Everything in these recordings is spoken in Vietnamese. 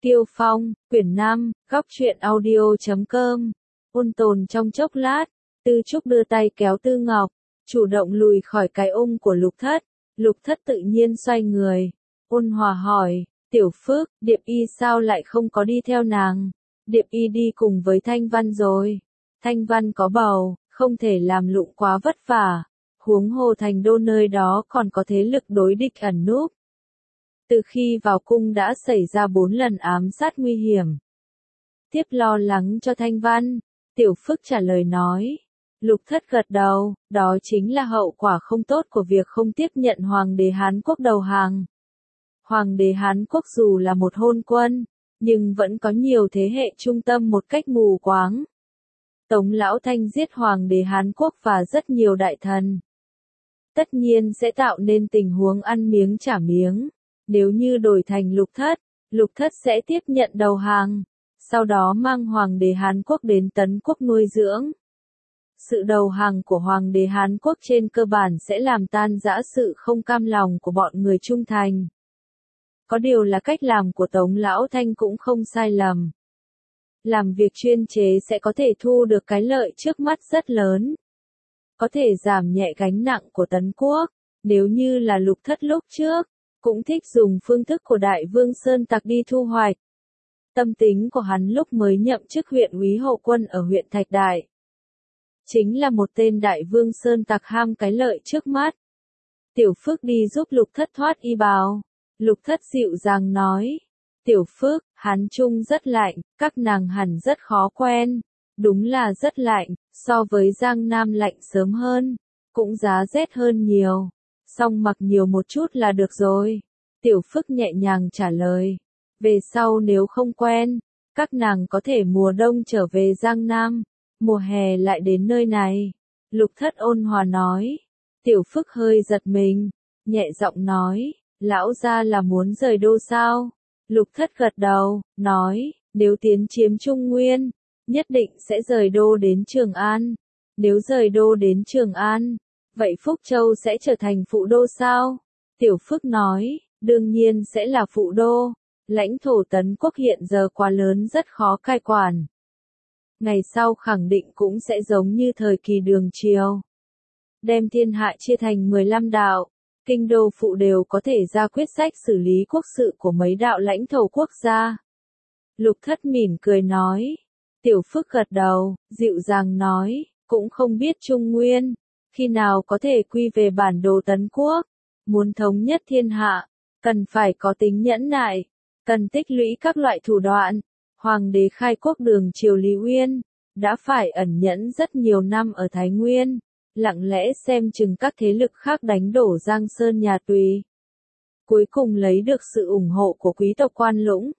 Kiêu Phong, quyển 5, góc truyện audio.com. Ôn tồn trong chốc lát, Tư Trúc đưa tay kéo Tư Ngọc, chủ động lùi khỏi cái ôm của Lục Thất. Lục Thất tự nhiên xoay người. Ôn hòa hỏi, Tiểu Phước, Điệp Y sao lại không có đi theo nàng? Điệp Y đi cùng với Thanh Văn rồi. Thanh Văn có bầu, không thể làm lụng quá vất vả. Huống hồ thành đô nơi đó còn có thế lực đối địch ẩn núp. Từ khi vào cung đã xảy ra 4 lần ám sát nguy hiểm. Tiếp lo lắng cho Thanh Văn, Tiểu Phước trả lời nói. Lục Thất gật đầu, đó chính là hậu quả không tốt của việc không tiếp nhận Hoàng đế Hán Quốc đầu hàng. Hoàng đế Hán Quốc dù là một hôn quân, nhưng vẫn có nhiều thế hệ trung tâm một cách mù quáng. Tống Lão Thanh giết Hoàng đế Hán Quốc và rất nhiều đại thần. Tất nhiên sẽ tạo nên tình huống ăn miếng trả miếng. Nếu như đổi thành Lục Thất sẽ tiếp nhận đầu hàng, sau đó mang Hoàng đế Hán Quốc đến Tấn Quốc nuôi dưỡng. Sự đầu hàng của Hoàng đế Hán Quốc trên cơ bản sẽ làm tan rã sự không cam lòng của bọn người trung thành. Có điều là cách làm của Tống Lão Thanh cũng không sai lầm. Làm việc chuyên chế sẽ có thể thu được cái lợi trước mắt rất lớn. Có thể giảm nhẹ gánh nặng của Tấn Quốc, nếu như là Lục Thất lúc trước. Cũng thích dùng phương thức của Đại Vương Sơn Tặc đi thu hoạch. Tâm tính của hắn lúc mới nhậm chức huyện úy hậu quân ở huyện Thạch Đại. Chính là một tên Đại Vương Sơn Tặc ham cái lợi trước mắt. Tiểu Phước đi giúp Lục Thất thoát y bào. Lục Thất dịu dàng nói. Tiểu Phước, Hán Trung rất lạnh, các nàng hẳn rất khó quen. Đúng là rất lạnh, so với Giang Nam lạnh sớm hơn. Cũng giá rét hơn nhiều. Xong mặc nhiều một chút là được rồi. Tiểu Phước nhẹ nhàng trả lời. Về sau nếu không quen, các nàng có thể mùa đông trở về Giang Nam, mùa hè lại đến nơi này. Lục Thất ôn hòa nói. Tiểu Phước hơi giật mình, nhẹ giọng nói, lão gia là muốn rời đô sao? Lục Thất gật đầu, nói, nếu tiến chiếm Trung Nguyên, nhất định sẽ rời đô đến Trường An. Nếu rời đô đến Trường An, vậy Phúc Châu sẽ trở thành phụ đô sao? Tiểu Phước nói, đương nhiên sẽ là phụ đô. Lãnh thổ Tấn Quốc hiện giờ quá lớn rất khó cai quản. Ngày sau khẳng định cũng sẽ giống như thời kỳ Đường Triều. Đem thiên hạ chia thành 15 đạo, kinh đô phụ đều có thể ra quyết sách xử lý quốc sự của mấy đạo lãnh thổ quốc gia. Lục Thất mỉm cười nói. Tiểu Phước gật đầu, dịu dàng nói, cũng không biết Trung Nguyên khi nào có thể quy về bản đồ Tấn Quốc. Muốn thống nhất thiên hạ, cần phải có tính nhẫn nại, cần tích lũy các loại thủ đoạn. Hoàng đế khai quốc Đường Triều Lý Uyên đã phải ẩn nhẫn rất nhiều năm ở Thái Nguyên, lặng lẽ xem chừng các thế lực khác đánh đổ Giang Sơn nhà Tùy. Cuối cùng lấy được sự ủng hộ của quý tộc Quan Lũng.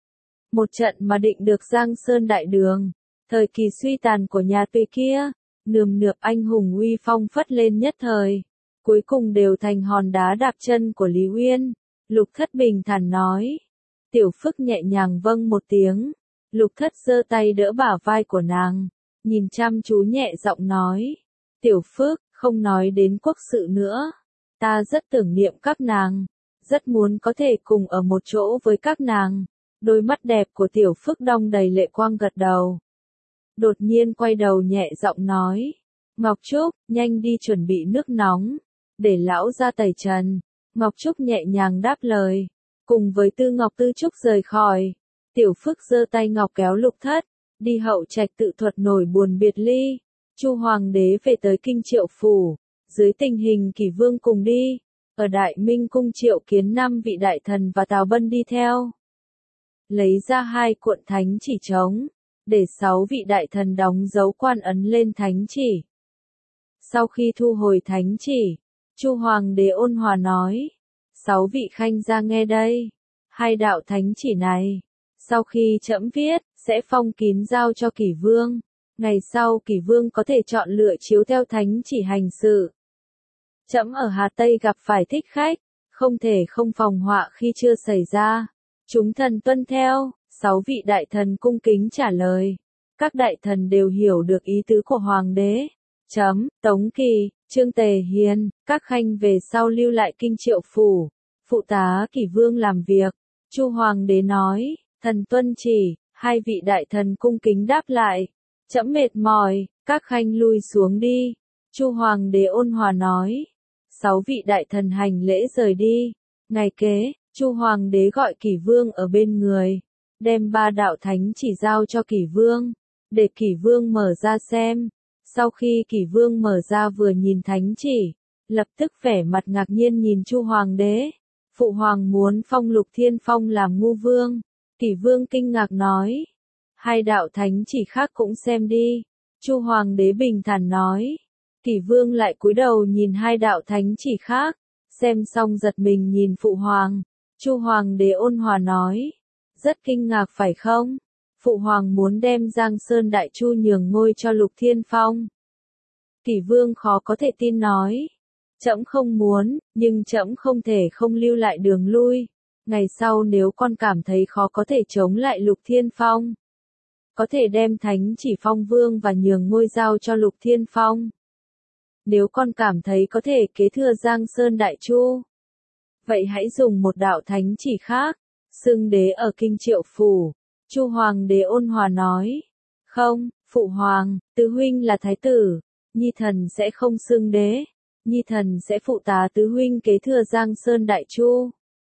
Một trận mà định được Giang Sơn đại đường, thời kỳ suy tàn của nhà Tùy kia. Nườm nượp anh hùng uy phong phất lên nhất thời, cuối cùng đều thành hòn đá đạp chân của Lý Uyên. Lục Thất bình thản nói. Tiểu Phước nhẹ nhàng vâng một tiếng. Lục Thất giơ tay đỡ bả vai của nàng, nhìn chăm chú nhẹ giọng nói. Tiểu Phước, không nói đến quốc sự nữa. Ta rất tưởng niệm các nàng, rất muốn có thể cùng ở một chỗ với các nàng. Đôi mắt đẹp của Tiểu Phước đong đầy lệ quang gật đầu. Đột nhiên quay đầu nhẹ giọng nói. Ngọc Trúc, nhanh đi chuẩn bị nước nóng, để lão ra tẩy trần. Ngọc Trúc nhẹ nhàng đáp lời. Cùng với Tư Ngọc Tư Trúc rời khỏi. Tiểu Phước giơ tay ngọc kéo Lục Thất, đi hậu trạch tự thuật nổi buồn biệt ly. Chu Hoàng đế về tới Kinh Triệu Phủ, dưới tình hình Kỷ Vương cùng đi. Ở Đại Minh cung triệu kiến 5 vị đại thần và Tào Bân đi theo. Lấy ra 2 cuộn thánh chỉ trống, để 6 vị đại thần đóng dấu quan ấn lên thánh chỉ. Sau khi thu hồi thánh chỉ, Chu Hoàng đế ôn hòa nói. 6 vị khanh ra nghe đây. 2 đạo thánh chỉ này, sau khi trẫm viết, sẽ phong kín giao cho Kỷ Vương. Ngày sau Kỷ Vương có thể chọn lựa chiếu theo thánh chỉ hành sự. Trẫm ở Hà Tây gặp phải thích khách, không thể không phòng họa khi chưa xảy ra. Chúng thần tuân theo. 6 vị đại thần cung kính trả lời. Các đại thần đều hiểu được ý tứ của Hoàng đế. Tống Kỳ, Trương Tề Hiền, các khanh về sau lưu lại Kinh Triệu Phủ, phụ tá Kỷ Vương làm việc. Chu Hoàng đế nói, Thần tuân chỉ, hai vị đại thần cung kính đáp lại. Trẫm mệt mỏi, các khanh lui xuống đi. Chu hoàng đế ôn hòa nói. 6 vị đại thần hành lễ rời đi. Ngày kế, Chu hoàng đế gọi Kỷ Vương ở bên người, đem 3 đạo thánh chỉ giao cho Kỷ Vương, để Kỷ Vương mở ra xem. Sau khi Kỷ Vương mở ra vừa nhìn thánh chỉ, lập tức vẻ mặt ngạc nhiên nhìn Chu hoàng đế. Phụ hoàng muốn phong Lục Thiên Phong làm ngu vương. Kỷ Vương kinh ngạc nói. 2 đạo thánh chỉ khác cũng xem đi. Chu hoàng đế bình thản nói. Kỷ Vương lại cúi đầu nhìn 2 đạo thánh chỉ khác, xem xong giật mình nhìn phụ hoàng. Chu hoàng đế ôn hòa nói. Rất kinh ngạc phải không? Phụ hoàng muốn đem Giang Sơn Đại Chu nhường ngôi cho Lục Thiên Phong. Kỷ Vương khó có thể tin nói. Trẫm không muốn, nhưng trẫm không thể không lưu lại đường lui. Ngày sau nếu con cảm thấy khó có thể chống lại Lục Thiên Phong, có thể đem thánh chỉ phong vương và nhường ngôi giao cho Lục Thiên Phong. Nếu con cảm thấy có thể kế thừa Giang Sơn Đại Chu, vậy hãy dùng một đạo thánh chỉ khác, xưng đế ở Kinh Triệu Phủ. Chu hoàng đế ôn hòa nói. Không, phụ hoàng, tứ huynh là thái tử, nhi thần sẽ không xưng đế. Nhi thần sẽ phụ tá tứ huynh kế thừa Giang Sơn Đại Chu.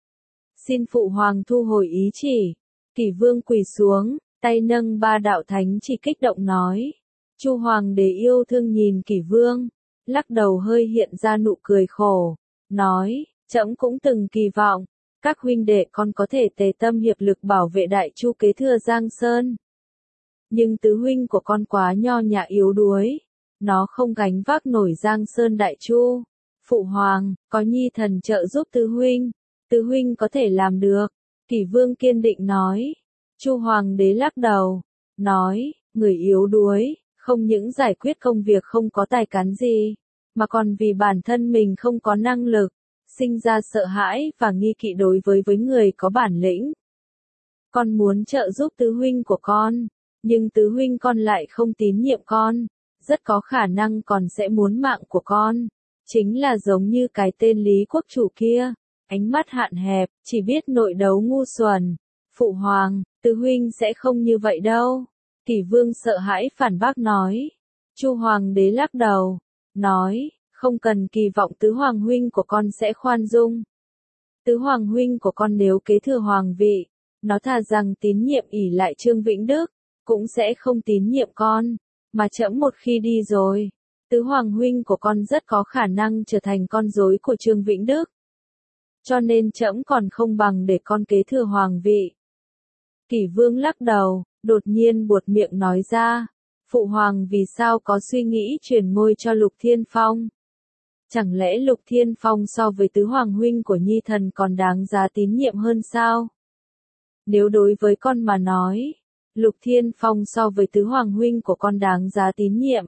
Xin phụ hoàng thu hồi ý chỉ. Kỷ Vương quỳ xuống, tay nâng 3 đạo thánh chỉ kích động nói. Chu hoàng đế yêu thương nhìn Kỷ Vương, lắc đầu hơi hiện ra nụ cười khổ, nói, trẫm cũng từng kỳ vọng, các huynh đệ con có thể tề tâm hiệp lực bảo vệ Đại Chu kế thừa Giang Sơn. Nhưng tứ huynh của con quá nho nhã yếu đuối, nó không gánh vác nổi Giang Sơn Đại Chu. Phụ hoàng, có nhi thần trợ giúp tứ huynh có thể làm được. Kỷ Vương kiên định nói. Chu hoàng đế lắc đầu, nói, người yếu đuối, không những giải quyết công việc không có tài cán gì, mà còn vì bản thân mình không có năng lực, sinh ra sợ hãi và nghi kỵ đối với người có bản lĩnh. Con muốn trợ giúp tứ huynh của con, nhưng tứ huynh con lại không tín nhiệm con, rất có khả năng còn sẽ muốn mạng của con. Chính là giống như cái tên Lý Quốc Chủ kia, ánh mắt hạn hẹp, chỉ biết nội đấu ngu xuẩn. Phụ hoàng, tứ huynh sẽ không như vậy đâu. Kỷ Vương sợ hãi phản bác nói. Chu hoàng đế lắc đầu, nói, không cần kỳ vọng tứ hoàng huynh của con sẽ khoan dung. Tứ hoàng huynh của con nếu kế thừa hoàng vị, nó thà rằng tín nhiệm ỷ lại Trương Vĩnh Đức, cũng sẽ không tín nhiệm con, mà trẫm một khi đi rồi, tứ hoàng huynh của con rất có khả năng trở thành con rối của Trương Vĩnh Đức. Cho nên trẫm còn không bằng để con kế thừa hoàng vị. Kỷ Vương lắc đầu, đột nhiên buột miệng nói ra, phụ hoàng vì sao có suy nghĩ truyền ngôi cho Lục Thiên Phong? Chẳng lẽ Lục Thiên Phong so với tứ hoàng huynh của nhi thần còn đáng giá tín nhiệm hơn sao? Nếu đối với con mà nói, Lục Thiên Phong so với tứ hoàng huynh của con đáng giá tín nhiệm.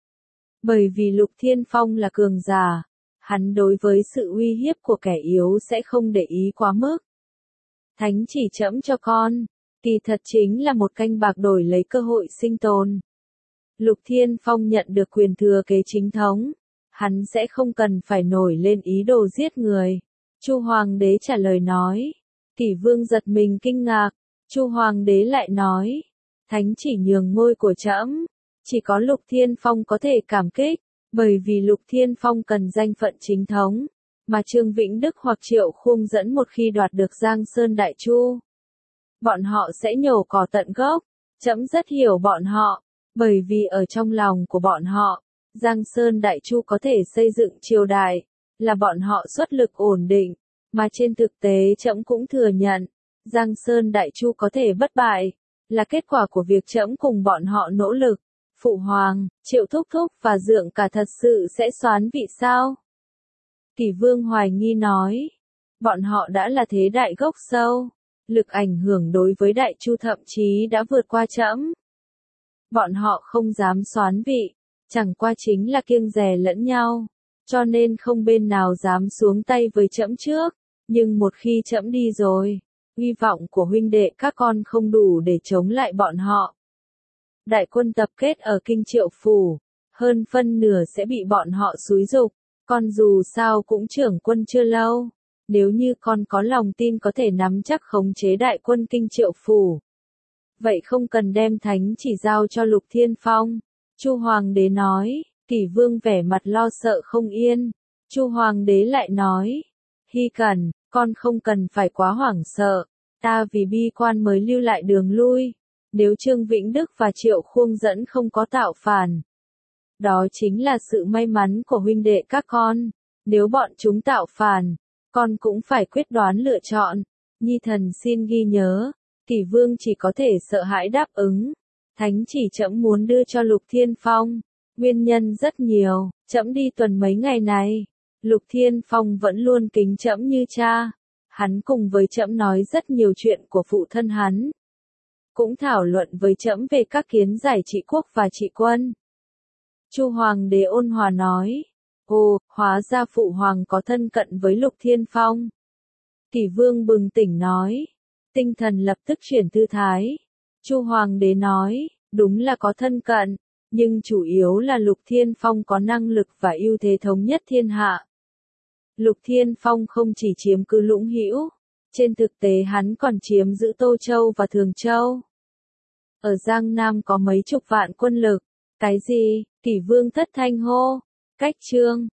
Bởi vì Lục Thiên Phong là cường giả, hắn đối với sự uy hiếp của kẻ yếu sẽ không để ý quá mức. Thánh chỉ trẫm cho con, kỳ thật chính là một canh bạc đổi lấy cơ hội sinh tồn. Lục Thiên Phong nhận được quyền thừa kế chính thống, hắn sẽ không cần phải nổi lên ý đồ giết người. Chu hoàng đế trả lời nói. Kỷ Vương giật mình kinh ngạc. Chu hoàng đế lại nói, thánh chỉ nhường ngôi của trẫm, chỉ có Lục Thiên Phong có thể cảm kích, bởi vì Lục Thiên Phong cần danh phận chính thống, mà Trương Vĩnh Đức hoặc Triệu Khung dẫn một khi đoạt được Giang Sơn Đại Chu, bọn họ sẽ nhổ cỏ tận gốc. Trẫm rất hiểu bọn họ, bởi vì ở trong lòng của bọn họ, Giang Sơn Đại Chu có thể xây dựng triều đại, là bọn họ xuất lực ổn định, mà trên thực tế trẫm cũng thừa nhận, Giang Sơn Đại Chu có thể bất bại, là kết quả của việc trẫm cùng bọn họ nỗ lực. Phụ hoàng, Triệu Thúc Thúc và Dượng cả thật sự sẽ soán vị sao? Kỷ Vương hoài nghi nói, bọn họ đã là thế đại gốc sâu, lực ảnh hưởng đối với Đại Chu thậm chí đã vượt qua trẫm. Bọn họ không dám soán vị, chẳng qua chính là kiêng dè lẫn nhau, cho nên không bên nào dám xuống tay với trẫm trước, nhưng một khi trẫm đi rồi, hy vọng của huynh đệ các con không đủ để chống lại bọn họ. Đại quân tập kết ở Kinh Triệu Phủ, hơn phân nửa sẽ bị bọn họ xúi giục, còn dù sao cũng trưởng quân chưa lâu, nếu như con có lòng tin có thể nắm chắc khống chế đại quân Kinh Triệu phủ, vậy không cần đem thánh chỉ giao cho Lục Thiên Phong. Chu Hoàng đế nói. Kỷ Vương vẻ mặt lo sợ không yên. Chu Hoàng đế lại nói, Hy Cẩn, con không cần phải quá hoảng sợ, ta vì bi quan mới lưu lại đường lui. Nếu Trương Vĩnh Đức và Triệu Khuông Dẫn không có tạo phản, đó chính là sự may mắn của huynh đệ các con. Nếu bọn chúng tạo phản, con cũng phải quyết đoán lựa chọn. Nhi thần xin ghi nhớ. Kỷ Vương chỉ có thể sợ hãi đáp ứng. Thánh chỉ trẫm muốn đưa cho Lục Thiên Phong. Nguyên nhân rất nhiều, trẫm đi tuần mấy ngày này. Lục Thiên Phong vẫn luôn kính trẫm như cha. Hắn cùng với trẫm nói rất nhiều chuyện của phụ thân hắn. Cũng thảo luận với trẫm về các kiến giải trị quốc và trị quân. Chu Hoàng đế ôn hòa nói. Ồ, hóa ra phụ hoàng có thân cận với Lục Thiên Phong. Kỷ Vương bừng tỉnh nói. Tinh thần lập tức chuyển tư thái. Chu Hoàng đế nói, đúng là có thân cận, nhưng chủ yếu là Lục Thiên Phong có năng lực và ưu thế thống nhất thiên hạ. Lục Thiên Phong không chỉ chiếm cứ Lũng Hữu, trên thực tế hắn còn chiếm giữ Tô Châu và Thường Châu. Ở Giang Nam có mấy chục vạn quân lực. Cái gì? Kỷ Vương thất thanh hô. Cách chương